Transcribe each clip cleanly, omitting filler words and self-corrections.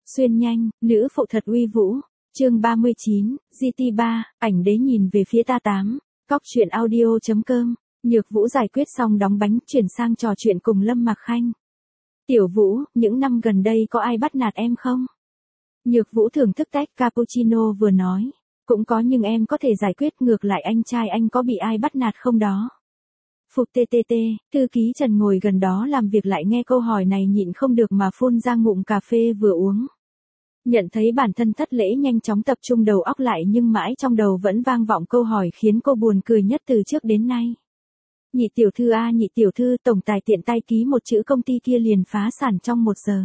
Xuyên nhanh, nữ phụ thật uy vũ. Chương 39, GT3, ảnh đế nhìn về phía ta 8. Cóc truyện audio.com. Nhược Vũ giải quyết xong đóng bánh, chuyển sang trò chuyện cùng Lâm Mặc Khanh. Tiểu Vũ, những năm gần đây có ai bắt nạt em không? Nhược Vũ thưởng thức tách cappuccino vừa nói. Cũng có, nhưng em có thể giải quyết, ngược lại anh trai anh có bị ai bắt nạt không đó? Phục TTT, thư ký Trần ngồi gần đó làm việc lại nghe câu hỏi này nhịn không được mà phun ra ngụm cà phê vừa uống. Nhận thấy bản thân thất lễ, nhanh chóng tập trung đầu óc lại, nhưng mãi trong đầu vẫn vang vọng câu hỏi khiến cô buồn cười nhất từ trước đến nay. Nhị tiểu thư a, nhị tiểu thư, tổng tài tiện tay ký một chữ công ty kia liền phá sản trong 1 giờ.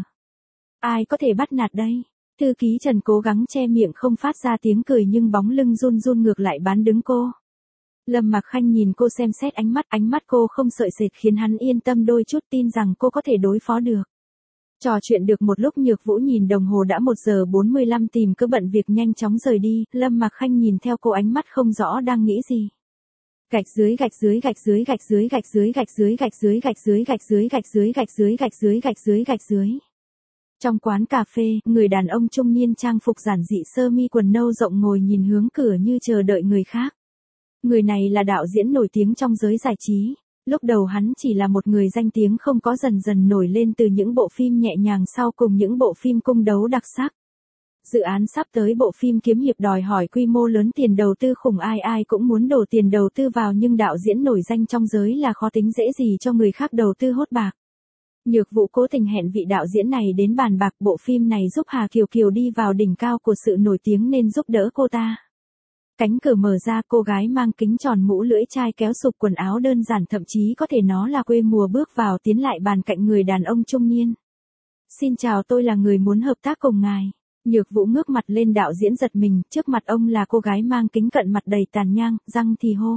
Ai có thể bắt nạt đây? Thư ký Trần cố gắng che miệng không phát ra tiếng cười, nhưng bóng lưng run run ngược lại bán đứng cô. Lâm Mặc Khanh nhìn cô xem xét, ánh mắt cô không sợi sệt khiến hắn yên tâm đôi chút, tin rằng cô có thể đối phó được. Trò chuyện được một lúc, Nhược Vũ nhìn đồng hồ đã 1 giờ 45, tìm cớ bận việc nhanh chóng rời đi. Lâm Mặc Khanh nhìn theo cô, ánh mắt không rõ đang nghĩ gì. Gạch dưới gạch dưới gạch dưới gạch dưới gạch dưới gạch dưới gạch dưới gạch dưới gạch dưới gạch dưới gạch dưới gạch dưới gạch dưới gạch dưới. Trong quán cà phê, người đàn ông trung niên trang phục giản dị, sơ mi quần nâu rộng, ngồi nhìn hướng cửa như chờ đợi người khác. Người này là đạo diễn nổi tiếng trong giới giải trí. Lúc đầu hắn chỉ là một người danh tiếng không có, dần dần nổi lên từ những bộ phim nhẹ nhàng, sau cùng những bộ phim cung đấu đặc sắc. Dự án sắp tới bộ phim kiếm hiệp đòi hỏi quy mô lớn, tiền đầu tư khủng, ai cũng muốn đổ tiền đầu tư vào, nhưng đạo diễn nổi danh trong giới là khó tính dễ gì cho người khác đầu tư hốt bạc. Nhược Vũ cố tình hẹn vị đạo diễn này đến bàn bạc bộ phim này, giúp Hà Kiều Kiều đi vào đỉnh cao của sự nổi tiếng nên giúp đỡ cô ta. Cánh cửa mở ra, cô gái mang kính tròn, mũ lưỡi chai, kéo sụp, quần áo đơn giản, thậm chí có thể nó là quê mùa, bước vào, tiến lại bàn cạnh người đàn ông trung niên. Xin chào, tôi là người muốn hợp tác cùng ngài. Nhược Vũ ngước mặt lên, đạo diễn giật mình, trước mặt ông là cô gái mang kính cận, mặt đầy tàn nhang, răng thì hô.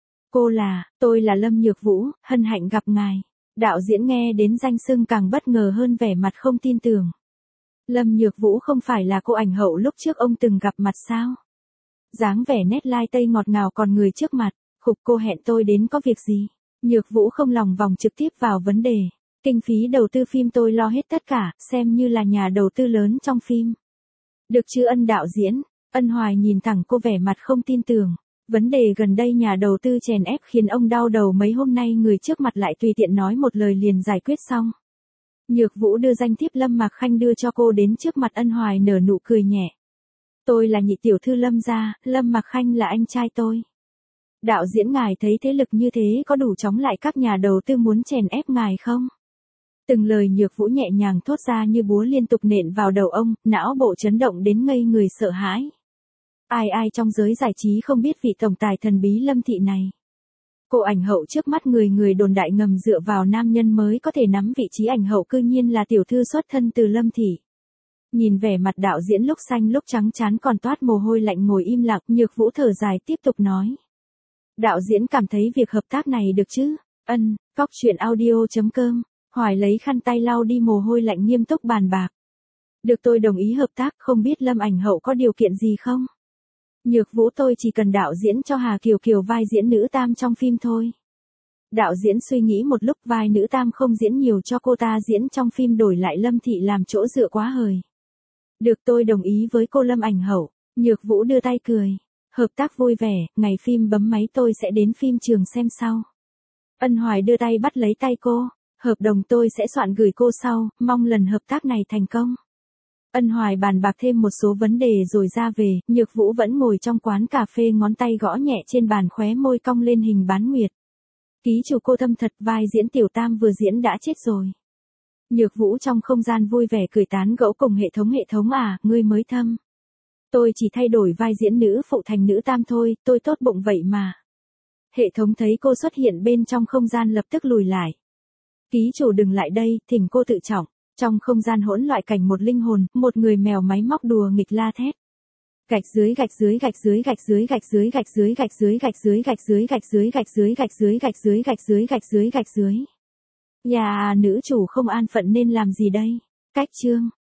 Tôi là Lâm Nhược Vũ, hân hạnh gặp ngài. Đạo diễn nghe đến danh xưng càng bất ngờ hơn, vẻ mặt không tin tưởng. Lâm Nhược Vũ không phải là cô ảnh hậu lúc trước ông từng gặp mặt sao? Dáng vẻ nét lai tây ngọt ngào, còn người trước mặt, khục, cô hẹn tôi đến có việc gì? Nhược Vũ không lòng vòng, trực tiếp vào vấn đề. Kinh phí đầu tư phim tôi lo hết tất cả, xem như là nhà đầu tư lớn trong phim. Được chứ Ân đạo diễn? Ân Hoài nhìn thẳng cô, vẻ mặt không tin tưởng. Vấn đề gần đây nhà đầu tư chèn ép khiến ông đau đầu mấy hôm nay, người trước mặt lại tùy tiện nói một lời liền giải quyết xong. Nhược Vũ đưa danh thiếp Lâm Mặc Khanh đưa cho cô, đến trước mặt Ân Hoài nở nụ cười nhẹ. Tôi là nhị tiểu thư Lâm gia, Lâm Mặc Khanh là anh trai tôi. Đạo diễn, ngài thấy thế lực như thế có đủ chống lại các nhà đầu tư muốn chèn ép ngài không? Từng lời Nhược Vũ nhẹ nhàng thốt ra như búa liên tục nện vào đầu ông, não bộ chấn động đến ngây người sợ hãi. Ai trong giới giải trí không biết vị tổng tài thần bí Lâm thị này. Cô ảnh hậu trước mắt người đồn đại ngầm dựa vào nam nhân mới có thể nắm vị trí ảnh hậu, cư nhiên là tiểu thư xuất thân từ Lâm thị. Nhìn vẻ mặt đạo diễn lúc xanh lúc trắng, chán còn toát mồ hôi lạnh, ngồi im lặng. Nhược Vũ thở dài tiếp tục nói. Đạo diễn cảm thấy việc hợp tác này được chứ? Cóc truyện audio.com. Hoài lấy khăn tay lau đi mồ hôi lạnh, nghiêm túc bàn bạc. Được, tôi đồng ý hợp tác, không biết Lâm ảnh hậu có điều kiện gì không? Nhược Vũ, tôi chỉ cần đạo diễn cho Hà Kiều Kiều vai diễn nữ tam trong phim thôi. Đạo diễn suy nghĩ một lúc, vai nữ tam không diễn nhiều, cho cô ta diễn trong phim, đổi lại Lâm thị làm chỗ dựa quá hời. Được, tôi đồng ý với cô Lâm ảnh hậu. Nhược Vũ đưa tay cười. Hợp tác vui vẻ, ngày phim bấm máy tôi sẽ đến phim trường xem sau. Ân Hoài đưa tay bắt lấy tay cô. Hợp đồng tôi sẽ soạn gửi cô sau, mong lần hợp tác này thành công. Ân Hoài bàn bạc thêm một số vấn đề rồi ra về. Nhược Vũ vẫn ngồi trong quán cà phê, ngón tay gõ nhẹ trên bàn, khóe môi cong lên hình bán nguyệt. Ký chủ, cô thâm thật, vai diễn tiểu tam vừa diễn đã chết rồi. Nhược Vũ trong không gian vui vẻ cười tán gẫu cùng hệ thống à, ngươi mới thâm. Tôi chỉ thay đổi vai diễn nữ phụ thành nữ tam thôi, tôi tốt bụng vậy mà. Hệ thống thấy cô xuất hiện bên trong không gian lập tức lùi lại. Ký chủ đừng lại đây, thỉnh cô tự trọng. Trong không gian hỗn loạn cảnh một linh hồn, một người mèo máy móc đùa nghịch la thét. Gạch dưới gạch dưới gạch dưới gạch dưới gạch dưới gạch dưới gạch dưới gạch dưới gạch dưới gạch dưới gạch dưới gạch dưới gạch dưới gạch dưới gạch dưới gạch dưới. Nữ chủ không an phận nên làm gì đây? Cách chương.